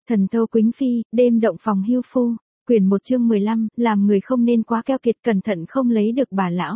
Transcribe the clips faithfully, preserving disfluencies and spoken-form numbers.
Thần thâu Quýnh Phi, đêm động phòng hưu phu, quyển một chương mười lăm, làm người không nên quá keo kiệt, cẩn thận không lấy được bà lão.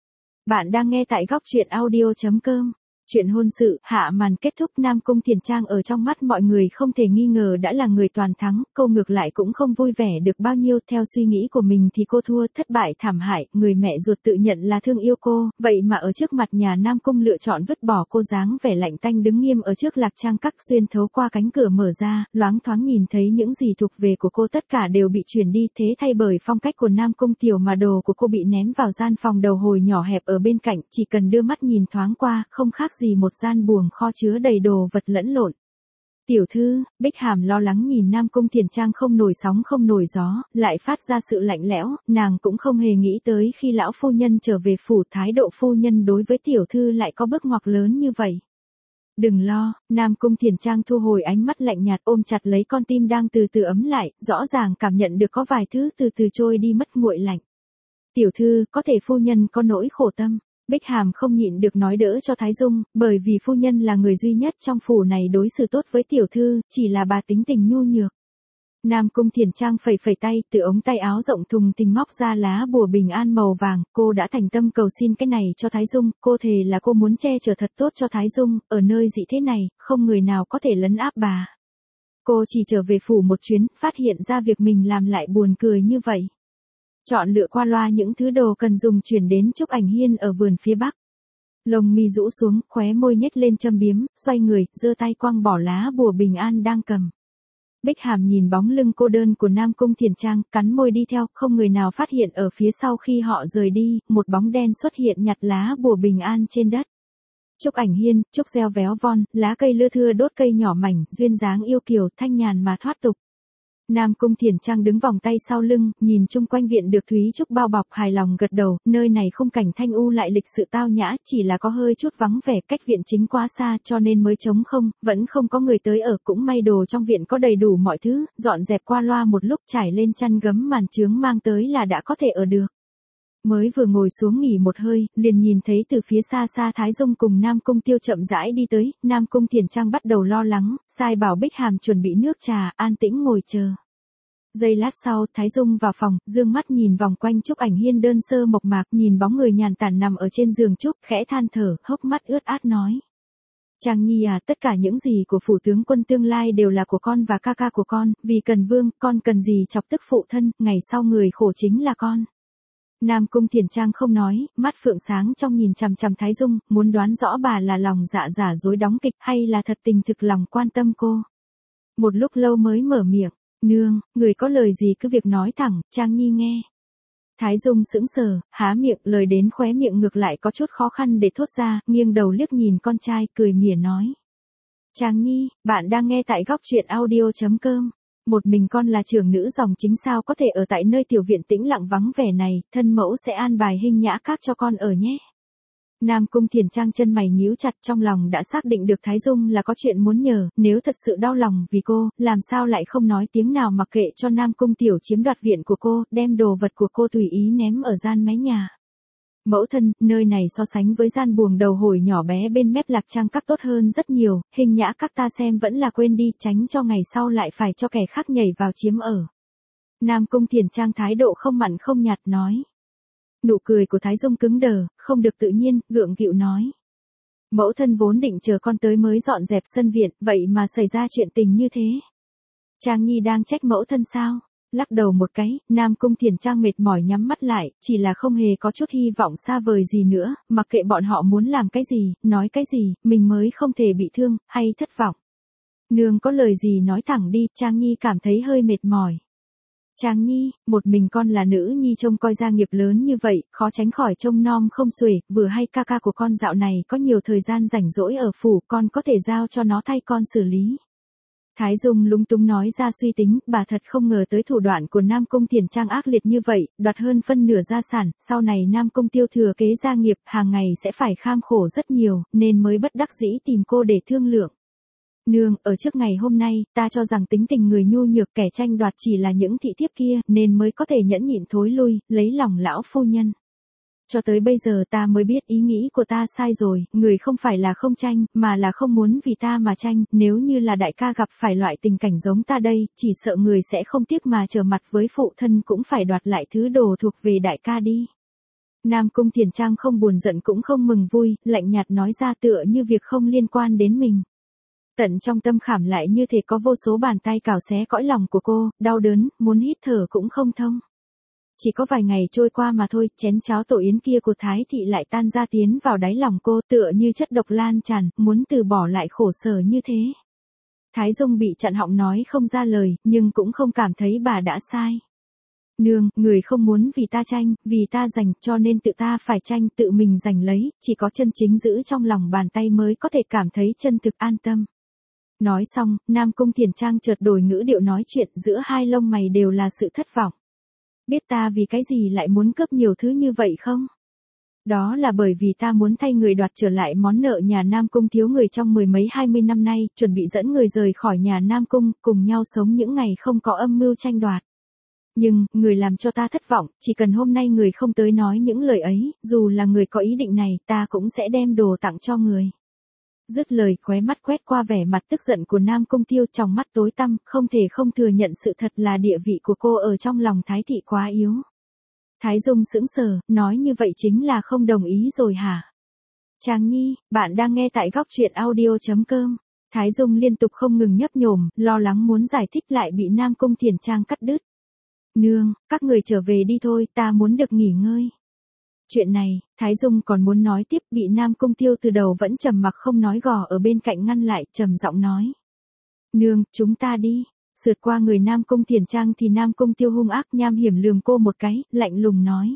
Bạn đang nghe tại góc truyện audio chấm com. Chuyện hôn sự, hạ màn kết thúc, Nam Cung Thiền Trang ở trong mắt mọi người không thể nghi ngờ đã là người toàn thắng, cô ngược lại cũng không vui vẻ được bao nhiêu, theo suy nghĩ của mình thì cô thua, thất bại thảm hại, người mẹ ruột tự nhận là thương yêu cô, vậy mà ở trước mặt nhà Nam Cung lựa chọn vứt bỏ cô, dáng vẻ lạnh tanh đứng nghiêm ở trước lạc trang các, xuyên thấu qua cánh cửa mở ra, loáng thoáng nhìn thấy những gì thuộc về của cô tất cả đều bị chuyển đi, thế thay bởi phong cách của Nam Cung Tiểu mà đồ của cô bị ném vào gian phòng đầu hồi nhỏ hẹp ở bên cạnh, chỉ cần đưa mắt nhìn thoáng qua, không khác gì một gian buồng kho chứa đầy đồ vật lẫn lộn. Tiểu thư, Bích Hàm lo lắng nhìn Nam Cung Thiền Trang không nổi sóng không nổi gió, lại phát ra sự lạnh lẽo, nàng cũng không hề nghĩ tới khi lão phu nhân trở về phủ, thái độ phu nhân đối với tiểu thư lại có bước ngoặt lớn như vậy. Đừng lo, Nam Cung Thiền Trang thu hồi ánh mắt lạnh nhạt, ôm chặt lấy con tim đang từ từ ấm lại, rõ ràng cảm nhận được có vài thứ từ từ trôi đi mất nguội lạnh. Tiểu thư, có thể phu nhân có nỗi khổ tâm. Bích Hàm không nhịn được nói đỡ cho Thái Dung, bởi vì phu nhân là người duy nhất trong phủ này đối xử tốt với tiểu thư, chỉ là bà tính tình nhu nhược. Nam Cung Thiền Trang phẩy phẩy tay, từ ống tay áo rộng thùng thình móc ra lá bùa bình an màu vàng, cô đã thành tâm cầu xin cái này cho Thái Dung, cô thề là cô muốn che chở thật tốt cho Thái Dung, ở nơi dị thế này, không người nào có thể lấn áp bà. Cô chỉ trở về phủ một chuyến, phát hiện ra việc mình làm lại buồn cười như vậy. Chọn lựa qua loa những thứ đồ cần dùng chuyển đến Trúc Ảnh Hiên ở vườn phía bắc. Lông mi rũ xuống, khóe môi nhếch lên châm biếm, xoay người, giơ tay quăng bỏ lá bùa bình an đang cầm. Bích Hàm nhìn bóng lưng cô đơn của Nam Cung Thiền Trang, cắn môi đi theo, không người nào phát hiện ở phía sau khi họ rời đi, một bóng đen xuất hiện nhặt lá bùa bình an trên đất. Trúc Ảnh Hiên, trúc gieo véo von, lá cây lưa thưa đốt cây nhỏ mảnh, duyên dáng yêu kiều, thanh nhàn mà thoát tục. Nam Cung Thiền Trang đứng vòng tay sau lưng, nhìn chung quanh viện được thúy trúc bao bọc, hài lòng gật đầu, nơi này khung cảnh thanh u lại lịch sự tao nhã, chỉ là có hơi chút vắng vẻ, cách viện chính quá xa cho nên mới trống không, vẫn không có người tới ở, cũng may đồ trong viện có đầy đủ mọi thứ, dọn dẹp qua loa một lúc, trải lên chăn gấm màn trướng mang tới là đã có thể ở được. Mới vừa ngồi xuống nghỉ một hơi, liền nhìn thấy từ phía xa xa Thái Dung cùng Nam Cung Tiêu chậm rãi đi tới, Nam Cung Thiền Trang bắt đầu lo lắng, sai bảo Bích Hàm chuẩn bị nước trà, an tĩnh ngồi chờ. Giây lát sau, Thái Dung vào phòng, dương mắt nhìn vòng quanh Trúc Ảnh Hiên đơn sơ mộc mạc, nhìn bóng người nhàn tản nằm ở trên giường trúc, khẽ than thở, hốc mắt ướt át nói. Trang Nhi à, tất cả những gì của phủ tướng quân tương lai đều là của con và ca ca của con, vì cần vương, con cần gì chọc tức phụ thân, ngày sau người khổ chính là con. Nam Cung Thiền Trang không nói, mắt phượng sáng trong nhìn chằm chằm Thái Dung, muốn đoán rõ bà là lòng dạ giả dối đóng kịch hay là thật tình thực lòng quan tâm cô. Một lúc lâu mới mở miệng, nương, người có lời gì cứ việc nói thẳng, Trang Nhi nghe. Thái Dung sững sờ, há miệng, lời đến khóe miệng ngược lại có chút khó khăn để thốt ra, nghiêng đầu liếc nhìn con trai, cười mỉa nói. Trang Nhi, bạn đang nghe tại góc truyện audio chấm com. Một mình con là trưởng nữ dòng chính sao có thể ở tại nơi tiểu viện tĩnh lặng vắng vẻ này, thân mẫu sẽ an bài Hinh Nhã Các cho con ở nhé. Nam Cung Thiền Trang chân mày nhíu chặt, trong lòng đã xác định được Thái Dung là có chuyện muốn nhờ, nếu thật sự đau lòng vì cô, làm sao lại không nói tiếng nào mặc kệ cho Nam Cung Tiểu chiếm đoạt viện của cô, đem đồ vật của cô tùy ý ném ở gian mé nhà. Mẫu thân, nơi này so sánh với gian buồng đầu hồi nhỏ bé bên mép lạc trang các tốt hơn rất nhiều, Hinh Nhã Các ta xem vẫn là quên đi, tránh cho ngày sau lại phải cho kẻ khác nhảy vào chiếm ở. Nam Cung Thiền Trang thái độ không mặn không nhạt nói. Nụ cười của Thái Dung cứng đờ, không được tự nhiên, gượng gịu nói. Mẫu thân vốn định chờ con tới mới dọn dẹp sân viện, vậy mà xảy ra chuyện tình như thế. Trang Nhi đang trách mẫu thân sao? Lắc đầu một cái, Nam Cung Thiền Trang mệt mỏi nhắm mắt lại, chỉ là không hề có chút hy vọng xa vời gì nữa, mặc kệ bọn họ muốn làm cái gì, nói cái gì, mình mới không thể bị thương, hay thất vọng. Nương có lời gì nói thẳng đi, Trang Nhi cảm thấy hơi mệt mỏi. Trang Nhi, một mình con là nữ nhi trông coi gia nghiệp lớn như vậy, khó tránh khỏi trông nom không xuể, vừa hay ca ca của con dạo này có nhiều thời gian rảnh rỗi ở phủ, con có thể giao cho nó thay con xử lý. Thái Dung lúng túng nói ra suy tính, bà thật không ngờ tới thủ đoạn của Nam Cung Thiền Trang ác liệt như vậy, đoạt hơn phân nửa gia sản, sau này Nam Cung Tiêu thừa kế gia nghiệp, hàng ngày sẽ phải kham khổ rất nhiều, nên mới bất đắc dĩ tìm cô để thương lượng. Nương, ở trước ngày hôm nay, ta cho rằng tính tình người nhu nhược kẻ tranh đoạt chỉ là những thị thiếp kia, nên mới có thể nhẫn nhịn thối lui, lấy lòng lão phu nhân. cho tới bây giờ ta mới biết ý nghĩ của ta sai rồi, người không phải là không tranh, mà là không muốn vì ta mà tranh, nếu như là đại ca gặp phải loại tình cảnh giống ta đây, chỉ sợ người sẽ không tiếc mà trở mặt với phụ thân cũng phải đoạt lại thứ đồ thuộc về đại ca đi. Nam Cung Thiền Trang không buồn giận cũng không mừng vui, lạnh nhạt nói ra tựa như việc không liên quan đến mình. Tận trong tâm khảm lại như thể có vô số bàn tay cào xé cõi lòng của cô, đau đớn, muốn hít thở cũng không thông. Chỉ có vài ngày trôi qua mà thôi, chén cháo tổ yến kia của Thái thị lại tan ra tiến vào đáy lòng cô tựa như chất độc lan tràn, muốn từ bỏ lại khổ sở như thế. Thái Dung bị chặn họng nói không ra lời, nhưng cũng không cảm thấy bà đã sai. Nương, người không muốn vì ta tranh, vì ta giành, cho nên tự ta phải tranh, tự mình giành lấy, chỉ có chân chính giữ trong lòng bàn tay mới có thể cảm thấy chân thực an tâm. Nói xong, Nam Cung Thiền Trang chợt đổi ngữ điệu nói chuyện, giữa hai lông mày đều là sự thất vọng. Biết ta vì cái gì lại muốn cướp nhiều thứ như vậy không? Đó là bởi vì ta muốn thay người đoạt trở lại món nợ nhà Nam Cung thiếu người trong mười mấy hai mươi năm nay, chuẩn bị dẫn người rời khỏi nhà Nam Cung, cùng nhau sống những ngày không có âm mưu tranh đoạt. Nhưng, người làm cho ta thất vọng, chỉ cần hôm nay người không tới nói những lời ấy, dù là người có ý định này, ta cũng sẽ đem đồ tặng cho người. Dứt lời, khóe mắt quét qua vẻ mặt tức giận của Nam Cung Tiêu, trong mắt tối tăm, không thể không thừa nhận sự thật là địa vị của cô ở trong lòng Thái thị quá yếu. Thái Dung sững sờ, nói như vậy chính là không đồng ý rồi hả? Trang Nhi, bạn đang nghe tại góc truyện audio chấm com. Thái Dung liên tục không ngừng nhấp nhổm, lo lắng muốn giải thích lại bị Nam Cung Thiền Trang cắt đứt. Nương, các người trở về đi thôi, ta muốn được nghỉ ngơi. Chuyện này, Thái Dung còn muốn nói tiếp, bị Nam Cung Tiêu từ đầu vẫn trầm mặc không nói gò ở bên cạnh ngăn lại, trầm giọng nói. Nương, chúng ta đi. Sượt qua người Nam Cung Thiền Trang thì Nam Cung Tiêu hung ác nham hiểm lườm cô một cái, lạnh lùng nói.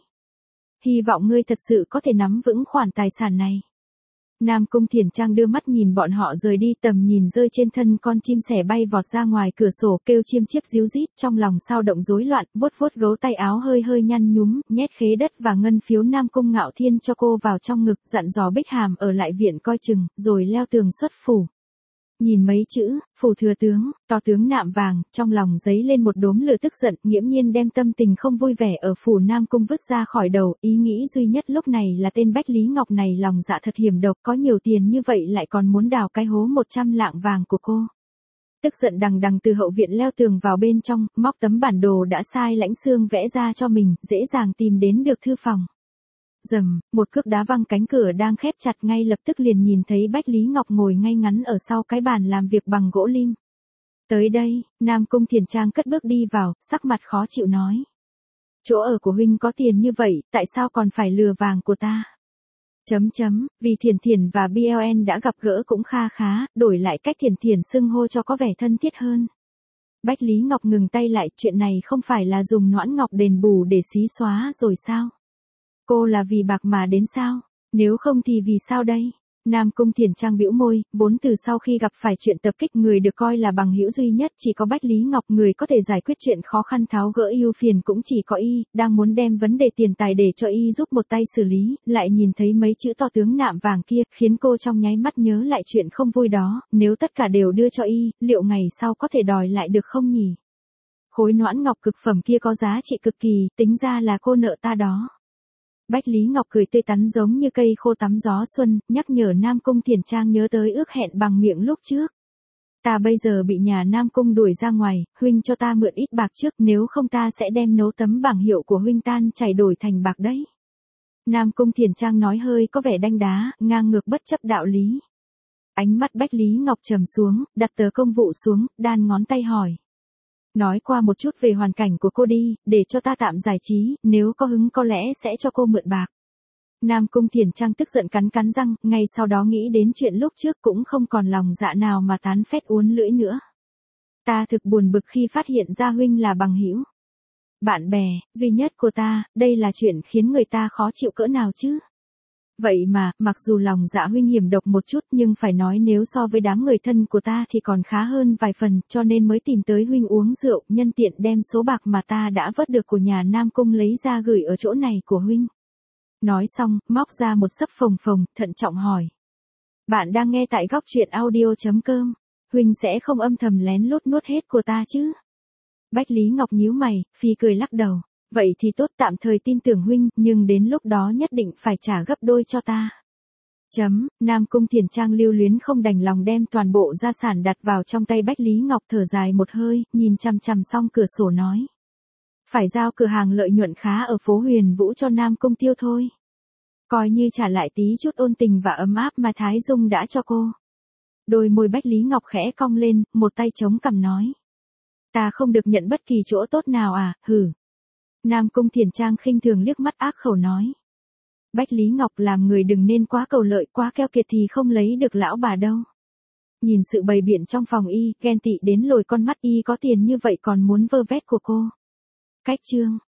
Hy vọng ngươi thật sự có thể nắm vững khoản tài sản này. Nam Cung Thiền Trang đưa mắt nhìn bọn họ rời đi, tầm nhìn rơi trên thân con chim sẻ bay vọt ra ngoài cửa sổ, kêu chiêm chiếp ríu rít, trong lòng sao động rối loạn, vuốt vuốt gấu tay áo hơi hơi nhăn nhúm, nhét khế đất và ngân phiếu Nam Cung Ngạo Thiên cho cô vào trong ngực, dặn dò Bích Hàm ở lại viện coi chừng, rồi leo tường xuất phủ. Nhìn mấy chữ, phủ thừa tướng, to tướng nạm vàng, trong lòng dấy lên một đốm lửa tức giận, nghiễm nhiên đem tâm tình không vui vẻ ở phủ Nam Cung vứt ra khỏi đầu, ý nghĩ duy nhất lúc này là tên Bách Lý Ngọc này lòng dạ thật hiểm độc, có nhiều tiền như vậy lại còn muốn đào cái hố một trăm lạng vàng của cô. Tức giận đằng đằng từ hậu viện leo tường vào bên trong, móc tấm bản đồ đã sai Lãnh Xương vẽ ra cho mình, dễ dàng tìm đến được thư phòng. Dầm, một cước đá văng cánh cửa đang khép chặt, ngay lập tức liền nhìn thấy Bách Lý Ngọc ngồi ngay ngắn ở sau cái bàn làm việc bằng gỗ lim. Tới đây, Nam Cung Thiền Trang cất bước đi vào, sắc mặt khó chịu nói. Chỗ ở của huynh có tiền như vậy, tại sao còn phải lừa vàng của ta? Chấm chấm, vì Thiền Thiền và bê lờ en đã gặp gỡ cũng kha khá, đổi lại cách Thiền Thiền xưng hô cho có vẻ thân thiết hơn. Bách Lý Ngọc ngừng tay lại, chuyện này không phải là dùng Noãn Ngọc đền bù để xí xóa rồi sao? Cô là vì bạc mà đến sao? Nếu không thì vì sao đây? Nam Cung Thiền Trang bĩu môi, vốn từ sau khi gặp phải chuyện tập kích người được coi là bằng hữu duy nhất chỉ có Bách Lý Ngọc, người có thể giải quyết chuyện khó khăn tháo gỡ ưu phiền cũng chỉ có y, đang muốn đem vấn đề tiền tài để cho y giúp một tay xử lý, lại nhìn thấy mấy chữ to tướng nạm vàng kia, khiến cô trong nháy mắt nhớ lại chuyện không vui đó, nếu tất cả đều đưa cho y, liệu ngày sau có thể đòi lại được không nhỉ? Khối Noãn Ngọc cực phẩm kia có giá trị cực kỳ, tính ra là cô nợ ta đó. Bách Lý Ngọc cười tươi tắn giống như cây khô tắm gió xuân, nhắc nhở Nam Cung Thiền Trang nhớ tới ước hẹn bằng miệng lúc trước. Ta bây giờ bị nhà Nam Cung đuổi ra ngoài, huynh cho ta mượn ít bạc trước, nếu không ta sẽ đem nấu tấm bảng hiệu của huynh tan chảy đổi thành bạc đấy. Nam Cung Thiền Trang nói hơi có vẻ đanh đá, ngang ngược bất chấp đạo lý. Ánh mắt Bách Lý Ngọc trầm xuống, đặt tờ công vụ xuống, đan ngón tay hỏi. Nói qua một chút về hoàn cảnh của cô đi, để cho ta tạm giải trí, nếu có hứng có lẽ sẽ cho cô mượn bạc. Nam Cung Thiền Trang tức giận cắn cắn răng, ngay sau đó nghĩ đến chuyện lúc trước cũng không còn lòng dạ nào mà tán phét uốn lưỡi nữa. Ta thực buồn bực khi phát hiện ra huynh là bằng hữu, bạn bè duy nhất của ta, đây là chuyện khiến người ta khó chịu cỡ nào chứ? Vậy mà, mặc dù lòng dạ huynh hiểm độc một chút nhưng phải nói nếu so với đám người thân của ta thì còn khá hơn vài phần, cho nên mới tìm tới huynh uống rượu, nhân tiện đem số bạc mà ta đã vớt được của nhà Nam Cung lấy ra gửi ở chỗ này của huynh. Nói xong, móc ra một xấp phồng phồng, thận trọng hỏi. Bạn đang nghe tại góc truyện audio chấm com, huynh sẽ không âm thầm lén lút nuốt hết của ta chứ? Bách Lý Ngọc nhíu mày, phì cười lắc đầu. Vậy thì tốt, tạm thời tin tưởng huynh, nhưng đến lúc đó nhất định phải trả gấp đôi cho ta. Chấm, Nam Cung Thiền Trang lưu luyến không đành lòng đem toàn bộ gia sản đặt vào trong tay Bách Lý Ngọc, thở dài một hơi, nhìn chằm chằm xong cửa sổ nói. Phải giao cửa hàng lợi nhuận khá ở phố Huyền Vũ cho Nam Cung tiêu thôi. Coi như trả lại tí chút ôn tình và ấm áp mà Thái Dung đã cho cô. Đôi môi Bách Lý Ngọc khẽ cong lên, một tay chống cằm nói. Ta không được nhận bất kỳ chỗ tốt nào à, hử. Nam Cung Thiền Trang khinh thường liếc mắt ác khẩu nói. Bách Lý Ngọc, làm người đừng nên quá cầu lợi, quá keo kiệt thì không lấy được lão bà đâu. Nhìn sự bày biện trong phòng y, ghen tị đến lồi con mắt, y có tiền như vậy còn muốn vơ vét của cô. Cách chương.